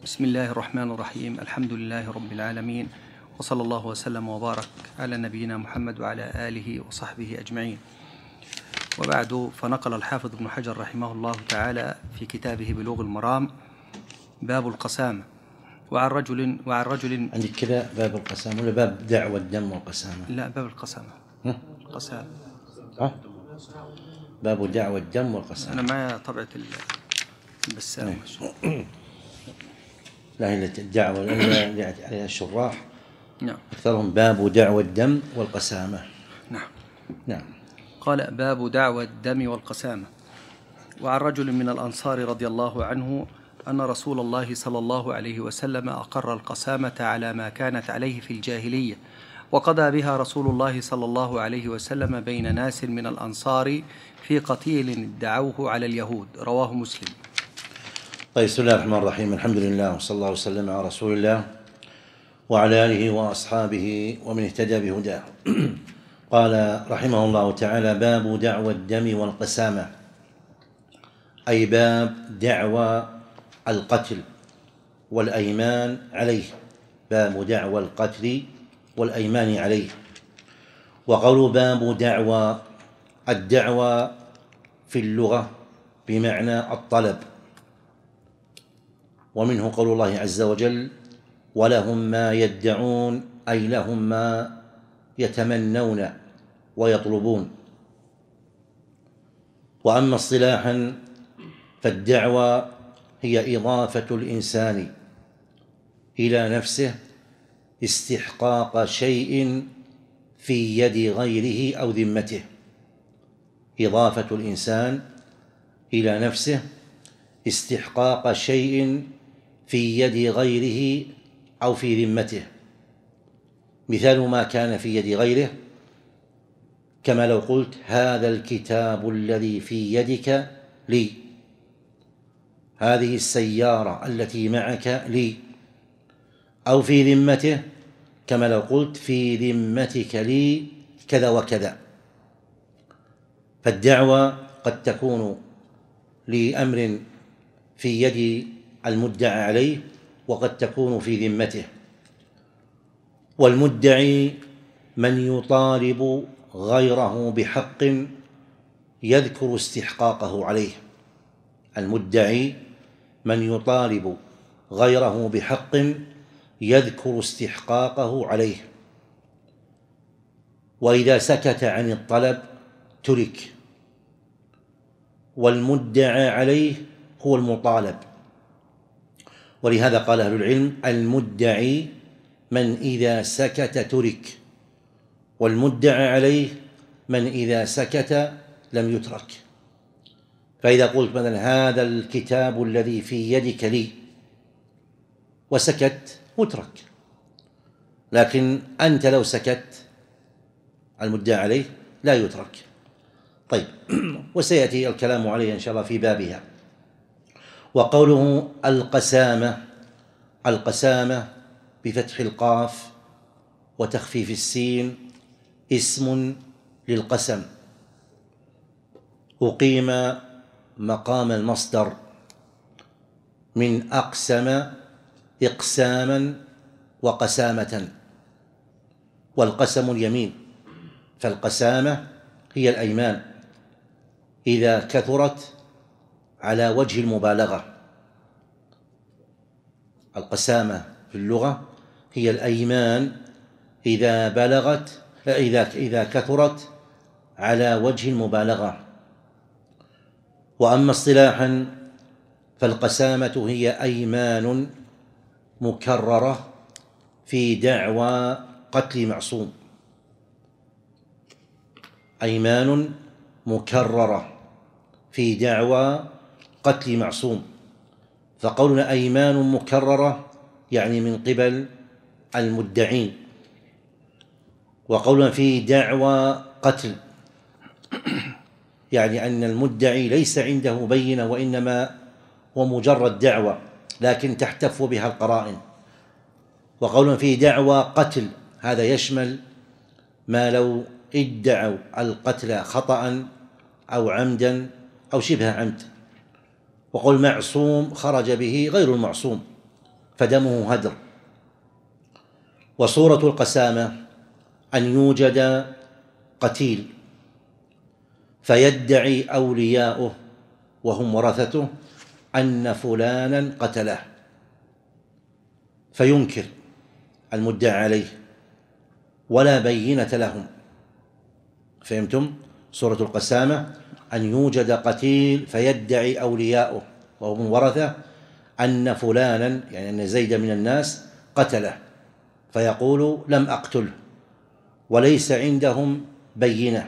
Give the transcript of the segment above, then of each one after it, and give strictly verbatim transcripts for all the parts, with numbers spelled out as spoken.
بسم الله الرحمن الرحيم. الحمد لله رب العالمين، وصلى الله وسلم وبارك على نبينا محمد وعلى آله وصحبه أجمعين. وبعد، فنقل الحافظ ابن حجر رحمه الله تعالى في كتابه بلوغ المرام باب القسامة. وعن رجل وعن رجل عندك كذا باب القسامة ولا باب دعوى الدم والقسامة؟ لا، باب القسامة. القسامة أه؟ باب دعوى الدم والقسامة. أنا معي طبعة البسام. لا، هي الدعوة اللي عليها الشراح نعم، أكثرهم باب دعوى الدم والقسامة. نعم نعم. قال: باب دعوى الدم والقسامة. وعن رجل من الأنصار رضي الله عنه أن رسول الله صلى الله عليه وسلم أقر القسامة على ما كانت عليه في الجاهلية، وقضى بها رسول الله صلى الله عليه وسلم بين ناس من الأنصار في قتيل ادعوه على اليهود. رواه مسلم. طيب، بسم الله الرحمن الرحيم. الحمد لله، وصلى الله وسلم على رسول الله وعلى آله وأصحابه ومن اهتدى بهداه. قال رحمه الله تعالى: باب دعوى الدم والقسامة، أي باب دعوى القتل والأيمان عليه. باب دعوى القتل والأيمان عليه. وقول باب دعوى، الدعوى في اللغة بمعنى الطلب، ومنه قول الله عز وجل: ولهم ما يدعون، أي لهم ما يتمنون ويطلبون. وأما اصطلاحا فالدعوى هي إضافة الإنسان إلى نفسه استحقاق شيء في يد غيره أو ذمته. إضافة الإنسان إلى نفسه استحقاق شيء في يد غيره أو في ذمته. مثال ما كان في يد غيره كما لو قلت: هذا الكتاب الذي في يدك لي، هذه السيارة التي معك لي. أو في ذمته كما لو قلت: في ذمتك لي كذا وكذا. فالدعوة قد تكون لأمر في يد المدعى عليه، وقد تكون في ذمته. والمدعي من يطالب غيره بحق يذكر استحقاقه عليه. المدعي من يطالب غيره بحق يذكر استحقاقه عليه. وإذا سكت عن الطلب ترك، والمدعى عليه هو المطالب. ولهذا قال أهل العلم: المدعي من إذا سكت ترك، والمدعى عليه من إذا سكت لم يترك. فإذا قلت مثلا: هذا الكتاب الذي في يدك لي، وسكت مترك. لكن أنت لو سكت المدعى عليه لا يترك. طيب، وسيأتي الكلام عليه إن شاء الله في بابها. وقوله القسامة، القسامة بفتح القاف وتخفيف السين اسم للقسم، أقيم مقام المصدر من أقسم إقساما وقسامة. والقسم اليمين، فالقسامة هي الأيمان إذا كثرت على وجه المبالغة. القسامة في اللغة هي الأيمان إذا بلغت إذا إذا كثرت على وجه المبالغة. وأما اصطلاحا فالقسامة هي أيمان مكررة في دعوى قتل معصوم. أيمان مكررة في دعوى قتل معصوم. فقولنا أيمان مكررة يعني من قبل المدعين. وقولنا في دعوى قتل يعني أن المدعي ليس عنده بينة، وإنما هو مجرد دعوة لكن تحتف بها القرائن. وقولنا في دعوى قتل هذا يشمل ما لو ادعوا القتل خطأ أو عمدا أو شبه عمد. وقول معصوم خرج به غير المعصوم، فدمه هدر. وصورة القسامة أن يوجد قتيل فيدعي أولياؤه وهم ورثته أن فلانا قتله، فينكر المدعى عليه ولا بينة لهم. فهمتم؟ صورة القسامة أن يوجد قتيل فيدعي أولياؤه وهم ورثة أن فلانا، يعني أن زيد من الناس قتله، فيقول لم أقتله وليس عندهم بينة،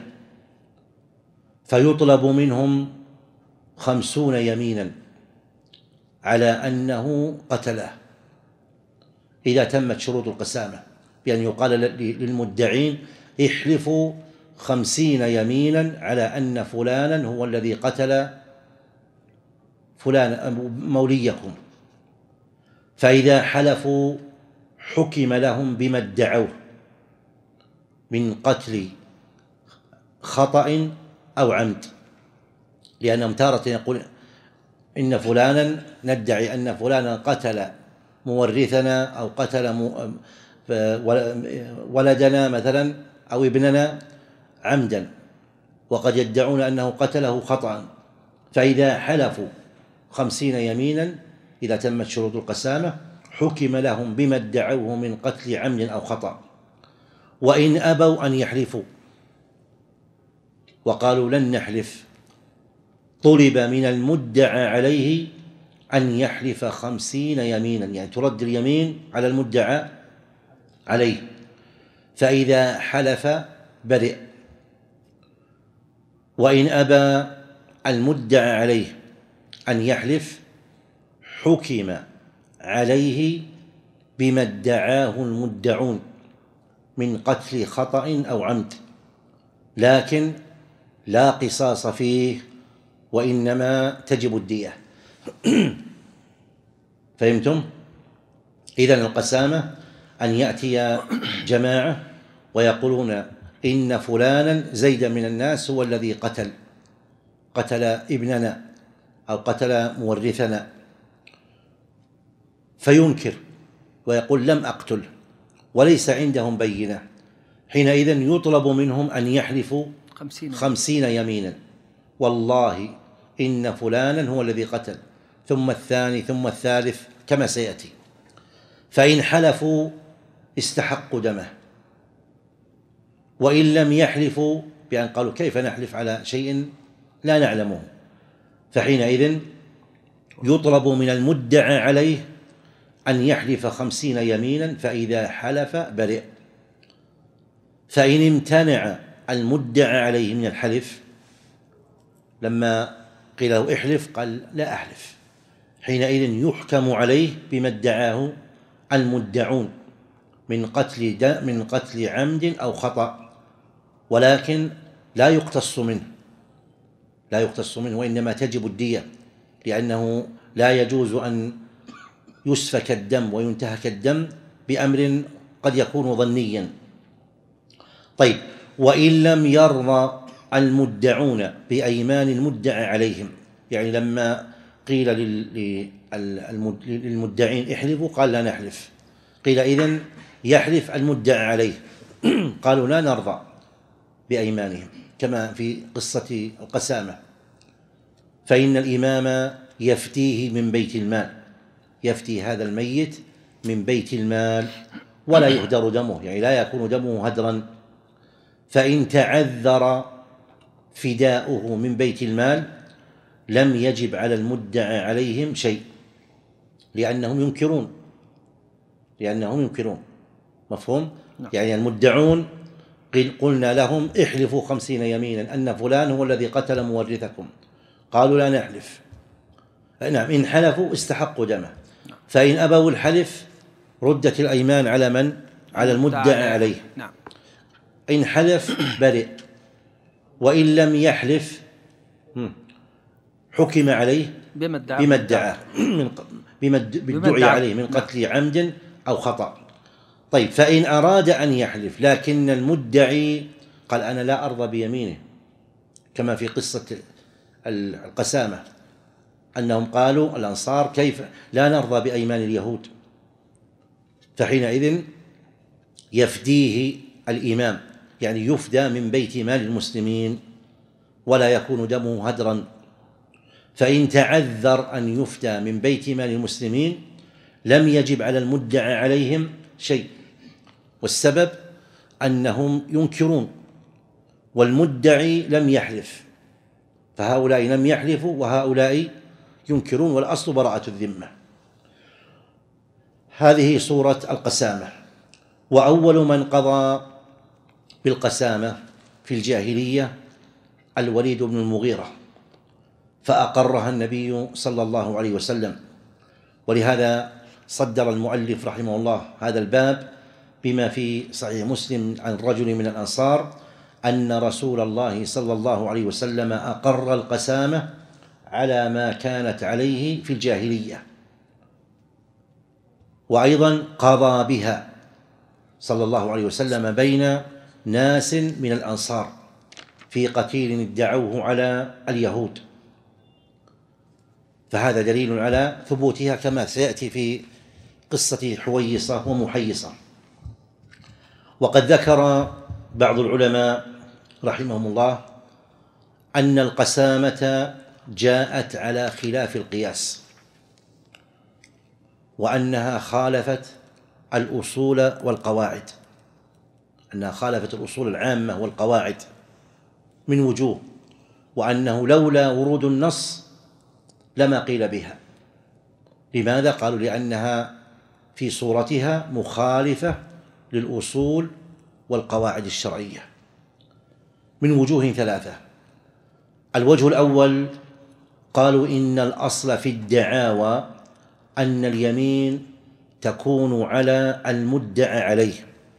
فيطلب منهم خمسون يمينا على أنه قتله إذا تمت شروط القسامة، بأن يقال للمدعين احلفوا خمسين يمينا على أن فلانا هو الذي قتل فلان موليكم، فإذا حلفوا حكم لهم بما ادعوه من قتل خطأ أو عمد، لأنهم تارة يقول إن فلانا ندعي أن فلانا قتل مورثنا أو قتل ولدنا مثلا أو ابننا عمدا، وقد يدعون أنه قتله خطأ، فإذا حلفوا خمسين يمينا إذا تمت شروط القسامة حكم لهم بما ادعوه من قتل عمد أو خطأ. وإن أبوا أن يحلفوا وقالوا لن نحلف طلب من المدعى عليه أن يحلف خمسين يمينا، يعني ترد اليمين على المدعى عليه، فإذا حلف برئ. وإن أبى المدعى عليه أن يحلف حكم عليه بما ادعاه المدعون من قتل خطأ أو عمد، لكن لا قصاص فيه وإنما تجب الدية. فهمتم؟ إذن القسامة أن يأتي جماعة ويقولون إن فلانا زيد من الناس هو الذي قتل قتل ابننا أو قتل مورثنا، فينكر ويقول لم أقتل وليس عندهم بينة، حينئذ يطلب منهم أن يحلفوا خمسين, خمسين يمينا والله إن فلانا هو الذي قتل، ثم الثاني ثم الثالث كما سيأتي. فإن حلفوا استحقوا دمه، وإن لم يحلفوا بأن قالوا كيف نحلف على شيء لا نعلمه، فحينئذ يطلب من المدعى عليه أن يحلف خمسين يمينا، فإذا حلف برئ. فإن امتنع المدعى عليه من الحلف لما قيل له احلف قال لا أحلف، حينئذ يحكم عليه بما ادعاه المدعون من قتل من قتل عمد أو خطأ، ولكن لا يقتص منه لا يقتص منه وإنما تجب الدية، لأنه لا يجوز أن يسفك الدم وينتهك الدم بأمر قد يكون ظنيا. طيب، وإن لم يرضى المدعون بأيمان المدعى عليهم، يعني لما قيل للمدعين احلفوا قال لا نحلف، قيل إذن يحلف المدعى عليه قالوا لا نرضى بأيمانهم كما في قصة القسامة، فإن الإمام يفتيه من بيت المال، يفتي هذا الميت من بيت المال ولا يهدر دمه، يعني لا يكون دمه هدرا. فإن تعذر فداؤه من بيت المال لم يجب على المدعى عليهم شيء، لأنهم ينكرون لأنهم ينكرون مفهوم؟ يعني المدعون قلنا لهم احلفوا خمسين يمينا أن فلان هو الذي قتل مورثكم، قالوا لا نحلف. نعم، إن حلفوا استحقوا دمه، فإن أبوا الحلف ردت الأيمان على من؟ على المدعى عليه. نعم. إن حلف برئ، وإن لم يحلف حكم عليه بما ادعاه بما ادعي عليه من قتل عمد أو خطأ. طيب، فإن أراد أن يحلف لكن المدعي قال أنا لا أرضى بيمينه، كما في قصة القسامة أنهم قالوا الأنصار كيف لا نرضى بأيمان اليهود فحينئذ يفديه الإمام، يعني يفدى من بيت مال المسلمين ولا يكون دمه هدرا. فإن تعذر أن يفدى من بيت مال المسلمين لم يجب على المدعى عليهم شيء، والسبب أنهم ينكرون والمدعي لم يحلف، فهؤلاء لم يحلفوا وهؤلاء ينكرون، والأصل براءة الذمة. هذه صورة القسامة. وأول من قضى بالقسامة في الجاهلية الوليد بن المغيرة، فأقرها النبي صلى الله عليه وسلم، ولهذا صدر المؤلف رحمه الله هذا الباب بما في صحيح مسلم عن رجل من الأنصار أن رسول الله صلى الله عليه وسلم أقر القسامة على ما كانت عليه في الجاهلية، وأيضا قضى بها صلى الله عليه وسلم بين ناس من الأنصار في قتيل ادعوه على اليهود، فهذا دليل على ثبوتها كما سيأتي في قصة حويصة ومحيصة. وقد ذكر بعض العلماء رحمهم الله أن القسامة جاءت على خلاف القياس، وأنها خالفت الأصول والقواعد، أنها خالفت الأصول العامة والقواعد من وجوه، وأنه لولا ورود النص لما قيل بها. لماذا؟ قالوا لأنها في صورتها مخالفة للأصول والقواعد الشرعية من وجوه ثلاثة. الوجه الأول قالوا إن الأصل في الدعاوى أن اليمين تكون على المدعى عليه،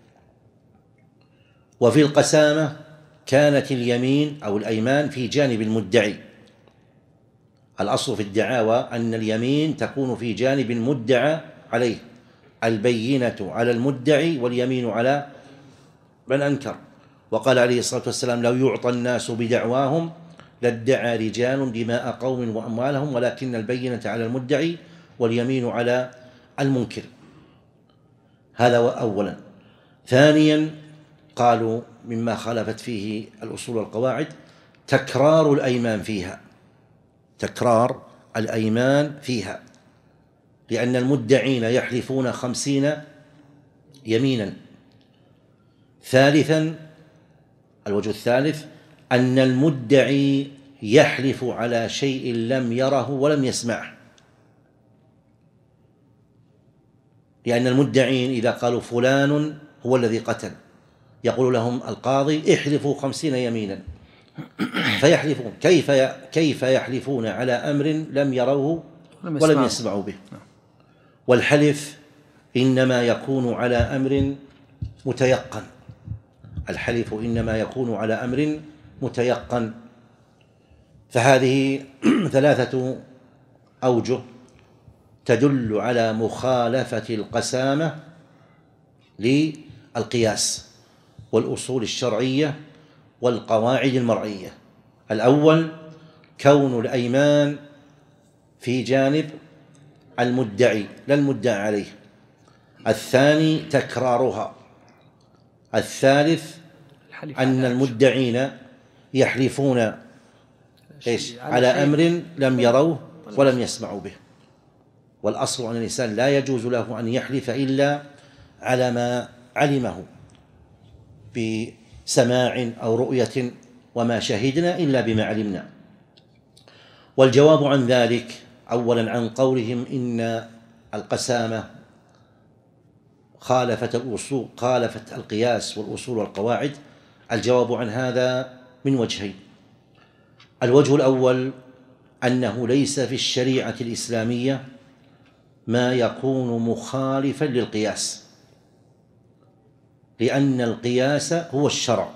وفي القسامة كانت اليمين أو الأيمان في جانب المدعي. الأصل في الدعاوى أن اليمين تكون في جانب المدعى عليه، البينة على المدعي واليمين على من أنكر. وقال عليه الصلاة والسلام لو يعطى الناس بدعواهم لادعى رجال دماء قوم وأموالهم ولكن البينة على المدعي واليمين على المنكر. هذا أولا. ثانيا قالوا مما خالفت فيه الأصول والقواعد تكرار الأيمان فيها، تكرار الأيمان فيها، لأن المدعين يحلفون خمسين يمينا. ثالثا الوجه الثالث أن المدعي يحلف على شيء لم يره ولم يسمعه، لأن المدعين إذا قالوا فلان هو الذي قتل يقول لهم القاضي احلفوا خمسين يمينا، فيحلفون. كيف كيف يحلفون على أمر لم يروه ولم يسمعوا به؟ والحلف إنما يكون على أمر متيقن، الحلف إنما يكون على أمر متيقن. فهذه ثلاثة أوجه تدل على مخالفة القسامة للقياس والأصول الشرعية والقواعد المرعية. الأول كون الأيمان في جانب المدعي لا المدعى عليه. الثاني تكرارها. الثالث أن المدعين يحلفون إيش؟ على أمر لم يروه ولم يسمعوا به. والأصل أن الإنسان لا يجوز له أن يحلف إلا على ما علمه بسماع أو رؤية، وما شهدنا إلا بما علمنا. والجواب عن ذلك أولا عن قولهم إن القسامة خالفت الأصول، خالفت القياس والأصول والقواعد. الجواب عن هذا من وجهين. الوجه الأول أنه ليس في الشريعة الإسلامية ما يكون مخالفا للقياس، لأن القياس هو الشرع،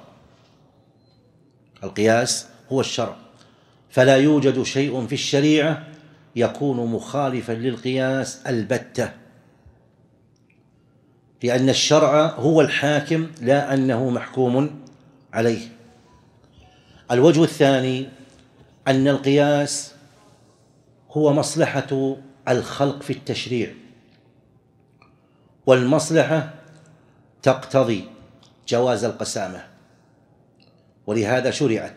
القياس هو الشرع، فلا يوجد شيء في الشريعة يكون مخالفا للقياس البتة، لأن الشرع هو الحاكم لا أنه محكوم عليه. الوجه الثاني أن القياس هو مصلحة الخلق في التشريع، والمصلحة تقتضي جواز القسامة، ولهذا شرعت.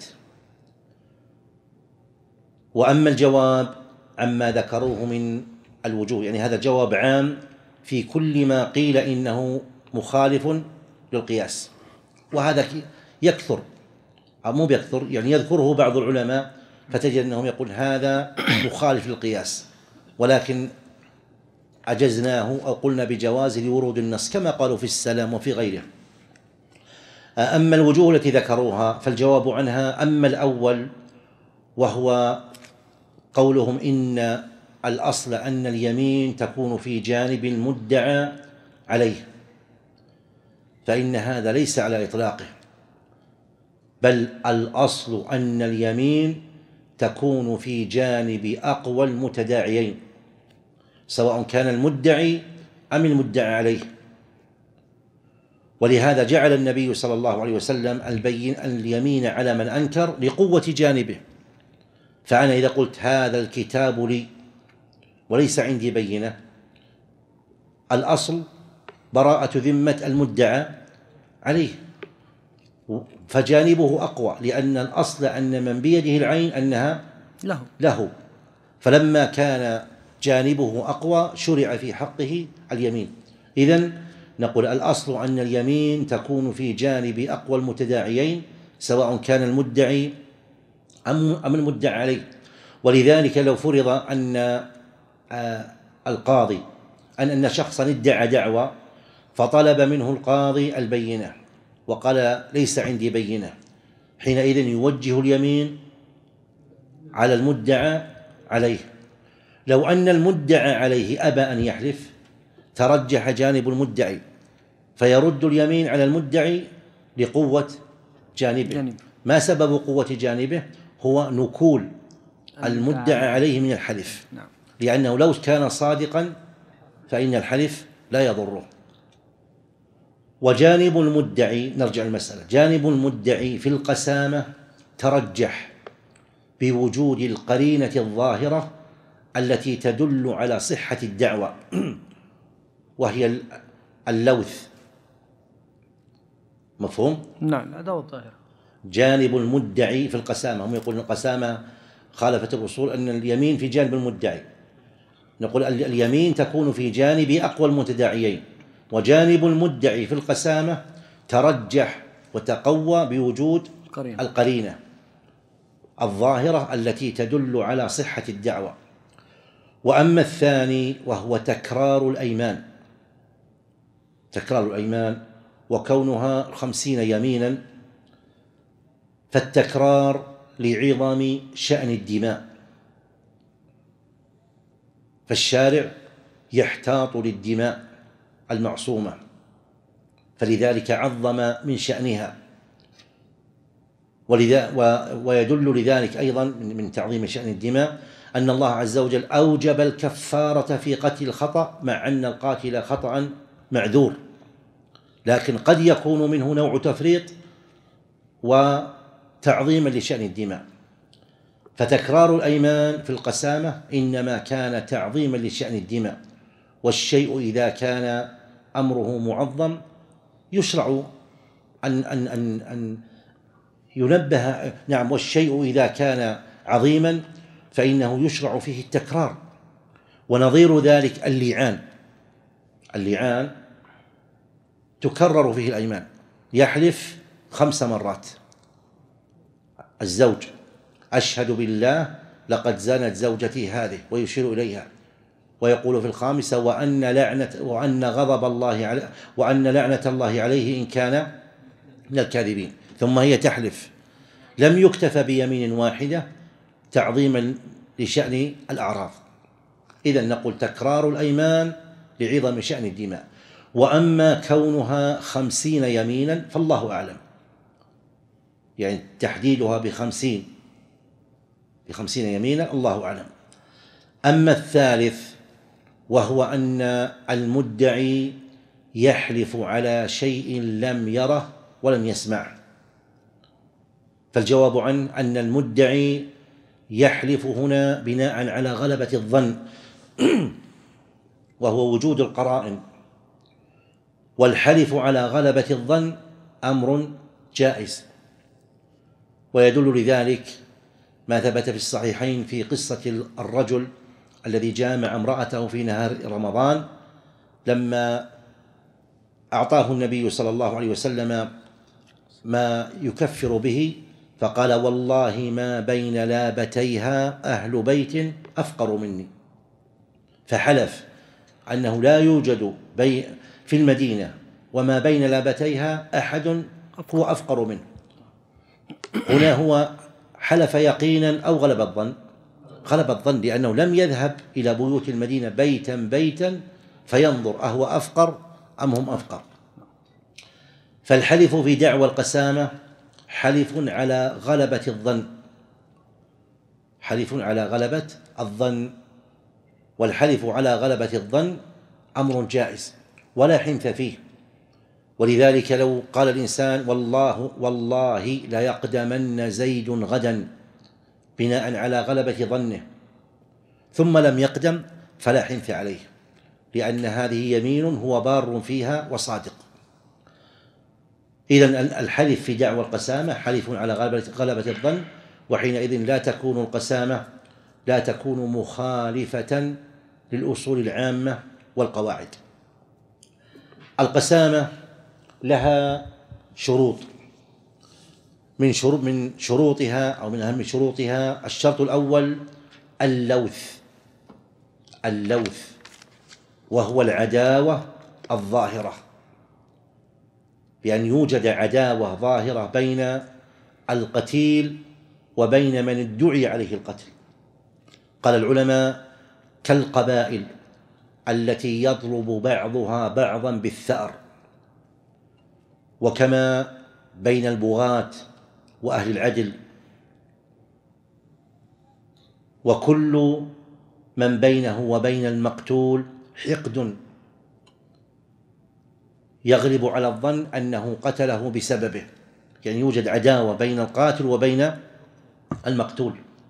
وأما الجواب عما ذكروه من الوجوه، يعني هذا جواب عام في كل ما قيل إنه مخالف للقياس، وهذا يكثر أو مو بيكثر، يعني يذكره بعض العلماء فتجد أنهم يقول هذا مخالف للقياس، ولكن أجزناه أو قلنا بجواز لورود النص كما قالوا في السلام وفي غيره. أما الوجوه التي ذكروها فالجواب عنها: أما الأول وهو قولهم إن الأصل أن اليمين تكون في جانب المدعى عليه، فإن هذا ليس على إطلاقه، بل الأصل أن اليمين تكون في جانب أقوى المتداعيين، سواء كان المدعي أم المدعى عليه. ولهذا جعل النبي صلى الله عليه وسلم البين اليمين على من أنكر لقوة جانبه. فأنا إذا قلت هذا الكتاب لي وليس عندي بينة، الأصل براءة ذمة المدعى عليه، فجانبه أقوى، لأن الأصل أن من بيده العين أنها له, له. فلما كان جانبه أقوى شرع في حقه اليمين. إذن نقول الأصل أن اليمين تكون في جانب أقوى المتداعيين، سواء كان المدعي أم المدعى عليه. ولذلك لو فرض أن القاضي أن أن شخصا ادعى دعوى فطلب منه القاضي البينة وقال ليس عندي بينة، حينئذ يوجه اليمين على المدعى عليه. لو أن المدعى عليه أبى أن يحلف ترجح جانب المدعي، فيرد اليمين على المدعي لقوة جانبه. جانب. ما سبب قوة جانبه؟ هو نكول المدعى عليه من الحلف، نعم. لأنه لو كان صادقا فإن الحلف لا يضره. وجانب المدعي، نرجع المسألة، جانب المدعي في القسامة ترجح بوجود القرينة الظاهرة التي تدل على صحة الدعوة وهي اللوث. مفهوم؟ نعم، الأداة الظاهرة. جانب المدعي في القسامة، هم يقولون القسامة خالفت الأصول أن اليمين في جانب المدعي، نقول اليمين تكون في جانب أقوى المتداعيين، وجانب المدعي في القسامة ترجح وتقوى بوجود قرينة. القرينة الظاهرة التي تدل على صحة الدعوة. وأما الثاني وهو تكرار الأيمان، تكرار الأيمان وكونها خمسين يمينا، فالتكرار لعظم شأن الدماء، فالشارع يحتاط للدماء المعصومة، فلذلك عظم من شأنها. ولذا ويدل لذلك أيضا من تعظيم شأن الدماء أن الله عز وجل أوجب الكفارة في قتل الخطأ، مع أن القاتل خطأ معذور، لكن قد يكون منه نوع تفريط وتعظيما لشأن الدماء. فتكرار الأيمان في القسامة إنما كان تعظيما لشأن الدماء، والشيء إذا كان أمره معظم يشرع أن أن أن أن ينبه. نعم، والشيء إذا كان عظيما فإنه يشرع فيه التكرار. ونظير ذلك اللعان، اللعان تكرر فيه الأيمان، يحلف خمس مرات الزوج: أشهد بالله لقد زنت زوجتي هذه، ويشير إليها، ويقول في الخامسة: وأن لعنة وأن غضب الله عليه وأن لعنة الله عليه إن كان من الكاذبين، ثم هي تحلف. لم يكتف بيمين واحدة تعظيما لشأن الأعراض. إذن نقول تكرار الأيمان لعظم شأن الدماء. وأما كونها خمسين يمينا فالله أعلم، يعني تحديدها بخمسين بخمسين يمينا الله أعلم. أما الثالث وهو أن المدعي يحلف على شيء لم يره ولم يسمع، فالجواب عنه أن المدعي يحلف هنا بناء على غلبة الظن وهو وجود القرائن والحلف على غلبة الظن أمر جائز. ويدل لذلك ما ثبت في الصحيحين في قصة الرجل الذي جامع امرأته في نهار رمضان، لما أعطاه النبي صلى الله عليه وسلم ما يكفر به فقال: والله ما بين لابتيها أهل بيت أفقر مني. فحلف أنه لا يوجد بي في المدينة وما بين لابتيها أحد هو أفقر منه. هنا هو حلف يقينا أو غلب الظن؟ غلب الظن، لأنه لم يذهب إلى بيوت المدينة بيتا بيتا فينظر أهو أفقر أم هم أفقر. فالحلف في دعوى القسامة حلف على غلبة الظن، حلف على غلبة الظن، والحلف على غلبة الظن أمر جائز ولا حنث فيه. ولذلك لو قال الإنسان: والله والله لا يقدمن زيد غدا بناء على غلبة ظنه، ثم لم يقدم، فلا حنث عليه، لأن هذه يمين هو بار فيها وصادق. إذن الحلف في دعوى القسامة حلف على غلبة الظن، وحينئذ لا تكون القسامة لا تكون مخالفة للأصول العامة والقواعد. القسامة لها شروط، من شروط من شروطها أو من أهم شروطها الشرط الأول اللوث، اللوث وهو العداوة الظاهرة، بأن يوجد عداوة ظاهرة بين القتيل وبين من ادعي عليه القتل. قال العلماء: كالقبائل التي يضرب بعضها بعضا بالثأر، وكما بين البغاة وأهل العدل، وكل من بينه وبين المقتول حقد يغلب على الظن أنه قتله بسببه، يعني يوجد عداوة بين القاتل وبين المقتول.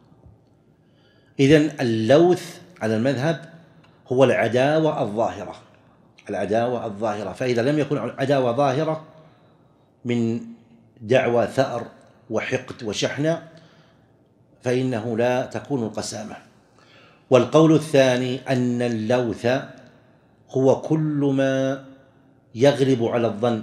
إذن اللوث على المذهب هو العداوة الظاهرة، العداوة الظاهرة. فإذا لم يكن عداوة ظاهرة من دعوى ثأر وحقد وشحنة فإنه لا تكون القسامة. والقول الثاني أن اللوث هو كل ما يغلب على الظن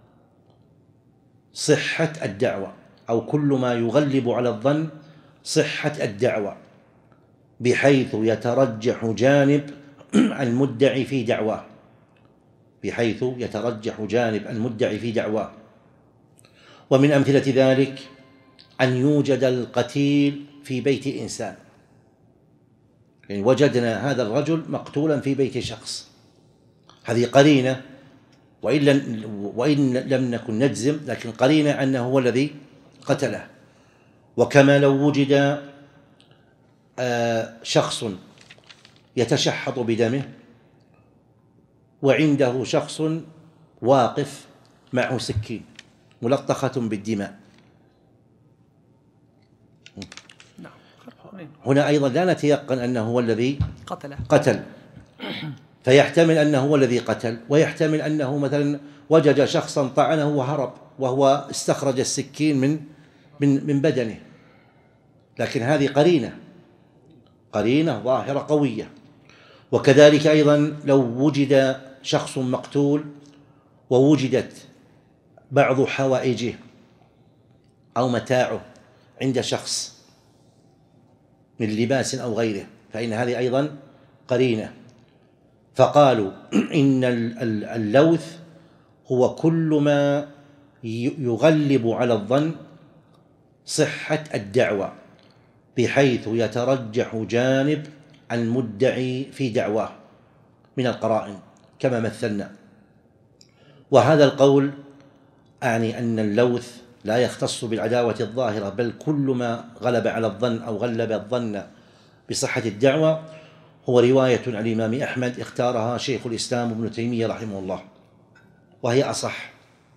صحة الدعوة، أو كل ما يغلب على الظن صحة الدعوة، بحيث يترجح جانب المدعي في دعواه، بحيث يترجح جانب المدعي في دعواه. ومن أمثلة ذلك أن يوجد القتيل في بيت إنسان، يعني وجدنا هذا الرجل مقتولا في بيت شخص، هذه قرينة، وإن لم, وإن لم نكن نجزم، لكن قرينة أنه هو الذي قتله. وكما لو وجد شخص يتشحط بدمه وعنده شخص واقف معه سكين ملطخة بالدماء، هنا أيضا لا نتيقن أنه هو الذي قتله قتل، فيحتمل أنه هو الذي قتل، ويحتمل أنه مثلا وجد شخصا طعنه وهرب وهو استخرج السكين من من من بدنه، لكن هذه قرينة قرينة ظاهرة قوية. وكذلك أيضا لو وجد شخص مقتول ووجدت بعض حوائجه أو متاعه عند شخص من لباس أو غيره، فإن هذه أيضا قرينة. فقالوا إن اللوث هو كل ما يغلب على الظن صحة الدعوة، بحيث يترجح جانب المدعي في دعواه من القرائن كما مثلنا. وهذا القول أعني أن اللوث لا يختص بالعداوة الظاهرة، بل كل ما غلب على الظن أو غلب الظن بصحة الدعوة هو رواية عن الإمام أحمد اختارها شيخ الإسلام ابن تيمية رحمه الله، وهي أصح.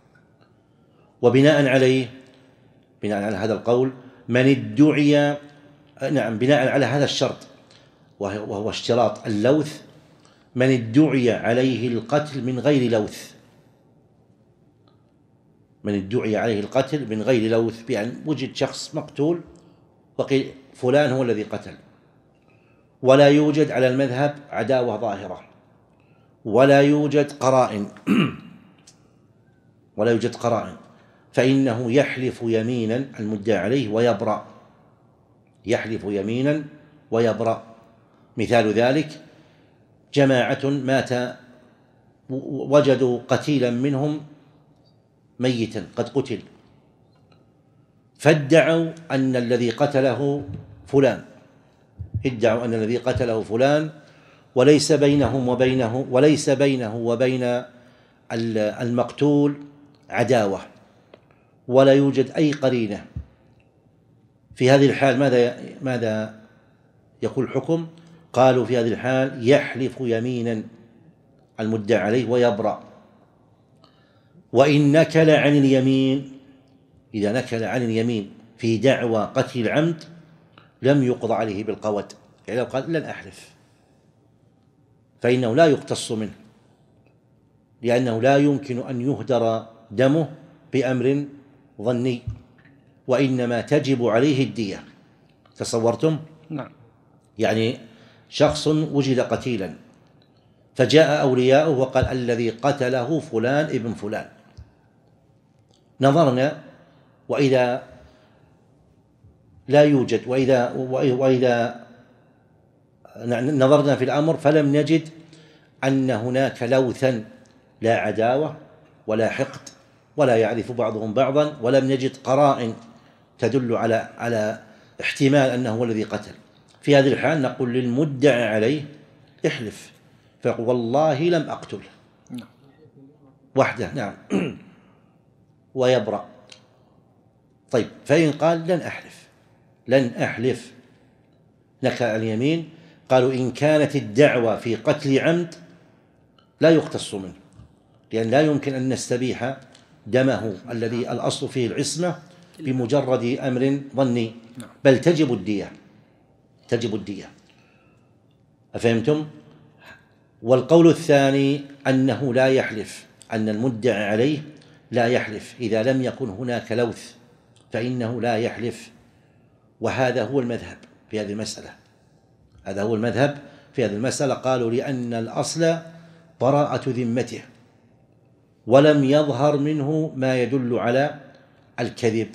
وبناء عليه بناء على هذا القول من ادعي نعم بناء على هذا الشرط وهو اشتراط اللوث، من ادعي عليه القتل من غير لوث، من ادعي عليه القتل من غير لوث، بأن وجد شخص مقتول وقيل فلان هو الذي قتل، ولا يوجد على المذهب عداوة ظاهرة، ولا يوجد قرائن ولا يوجد قرائن فإنه يحلف يمينا المدعي عليه ويبرأ، يحلف يمينا ويبرأ. مثال ذلك جماعة مات وجدوا قتيلا منهم ميتا قد قتل، فادعوا أن الذي قتله فلان، ادعوا أن الذي قتله فلان، وليس بينهم وبينه وليس بينه وبين المقتول عداوة، ولا يوجد أي قرينة. في هذه الحال ماذا ماذا يقول الحكم؟ قالوا في هذه الحال يحلف يمينا المدعي عليه ويبرأ. وإن نكل عن اليمين، إذا نكل عن اليمين في دعوى قتل العمد لم يقضى عليه بالقود، يعني لو قال لن أحلف فإنه لا يقتص منه، لأنه لا يمكن أن يهدر دمه بأمر ظني، وإنما تجب عليه الدية. تصورتم؟ نعم. يعني شخص وجد قتيلا فجاء أولياؤه وقال الذي قتله فلان ابن فلان، نظرنا وإذا لا يوجد، وإذا وإذا نظرنا في الأمر فلم نجد أن هناك لوثا، لا عداوة ولا حقد ولا يعرف بعضهم بعضا، ولم نجد قرائن تدل على على احتمال أنه هو الذي قتل. في هذه الحال نقول للمدعى عليه احلف، فيقول والله لم أقتل وحده، نعم، ويبرأ. طيب فإن قال لن أحلف لن أحلف نكل اليمين، قالوا إن كانت الدعوة في قتل عمد لا يقتص منه، لأن لا يمكن أن نستبيح دمه الذي الأصل فيه العصمة بمجرد أمر ظني، بل تجب الدية، تجب الدية. أفهمتم؟ والقول الثاني أنه لا يحلف، أن المدعى عليه لا يحلف إذا لم يكن هناك لوث، فإنه لا يحلف، وهذا هو المذهب في هذه المسألة، هذا هو المذهب في هذه المسألة. قالوا لأن الأصل براءة ذمته ولم يظهر منه ما يدل على الكذب،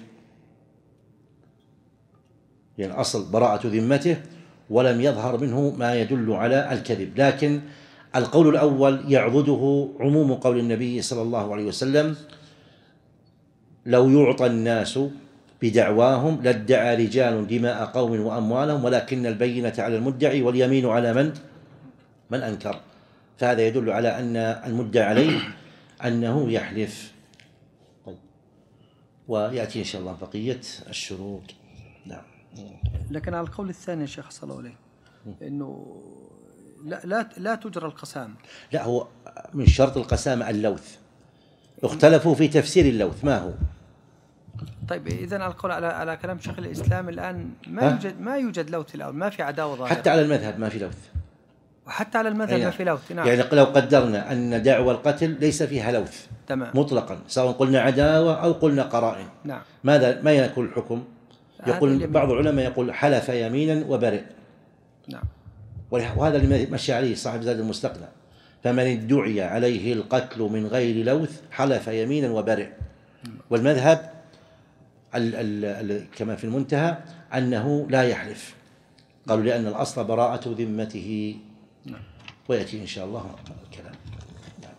يعني الأصل براءة ذمته ولم يظهر منه ما يدل على الكذب. لكن القول الأول يعضده عموم قول النبي صلى الله عليه وسلم لو يعطى الناس بدعواهم لادعى رجال دماء قوم وأموالهم ولكن البينة على المدعي واليمين على من من أنكر، فهذا يدل على أن المدعى عليه أنه يحلف. طيب. ويأتي إن شاء الله بقية الشروط. نعم. لكن على القول الثاني يا شيخ صلى الله عليه إنه لا لا لا تجرى القسامة. لا، هو من شرط القسامة اللوث، اختلفوا في تفسير اللوث ما هو. طيب إذن على القول على على كلام شيخ الإسلام الآن ما يوجد ما يوجد لوث الآن، ما في عداوة ظاهرة حتى على المذهب ما في لوث، وحتى على المذهب ما في لوث. نعم. يعني لو قدرنا أن دعوى القتل ليس فيها لوث تمام مطلقا، سواء قلنا عداوة أو قلنا قرائن، نعم، ماذا ما يكون الحكم؟ يقول بعض العلماء يقول حلف يمينا وبرئ، نعم، وهذا اللي مشى عليه صاحب زاد المستقنع، فمن ادعي عليه القتل من غير لوث حلف يمينا وبرئ. والمذهب ال ال كما في المنتهى أنه لا يحلف، قالوا لأن الأصل براءة ذمته. نعم. ويأتي إن شاء الله الكلام. نعم.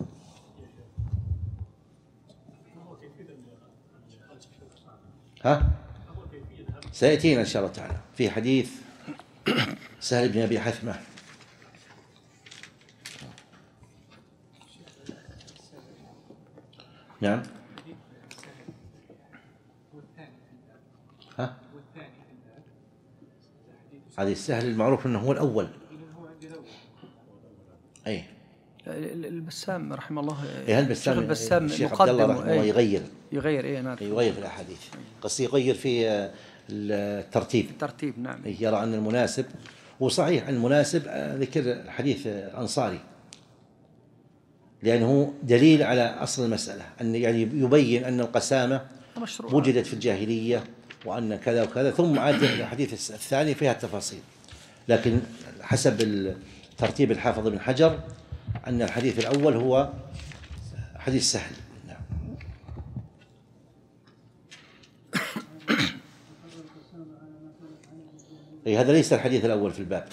ها؟ سيأتينا إن شاء الله تعالى في حديث سهل بن أبي حثمة. نعم. ها؟ هذه السهل المعروف أنه هو الأول. أي. البسام رحمه الله. إيه البسام. البسام الشيخ عبد الله رحمه الله يغير. يغير إيه نعم. يغير في الأحاديث. قصدي يغير في الترتيب. الترتيب نعم. يرى أن المناسب، وصحيح المناسب ذكر الحديث الأنصاري لأنه دليل على أصل المسألة، أن يعني يبين أن القسامة وجدت في الجاهلية وأن كذا وكذا، ثم عاد الحديث الثاني فيها التفاصيل. لكن حسب ترتيب الحافظ بن حجر أن الحديث الأول هو حديث سهل. نعم. أي هذا ليس الحديث الأول في الباب،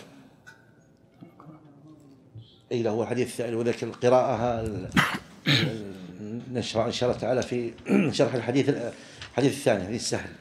أي هو الحديث الثاني، وذلك القراءة نشرح إن شاء الله تعالى في شرح الحديث الحديث الثاني، حديث سهل.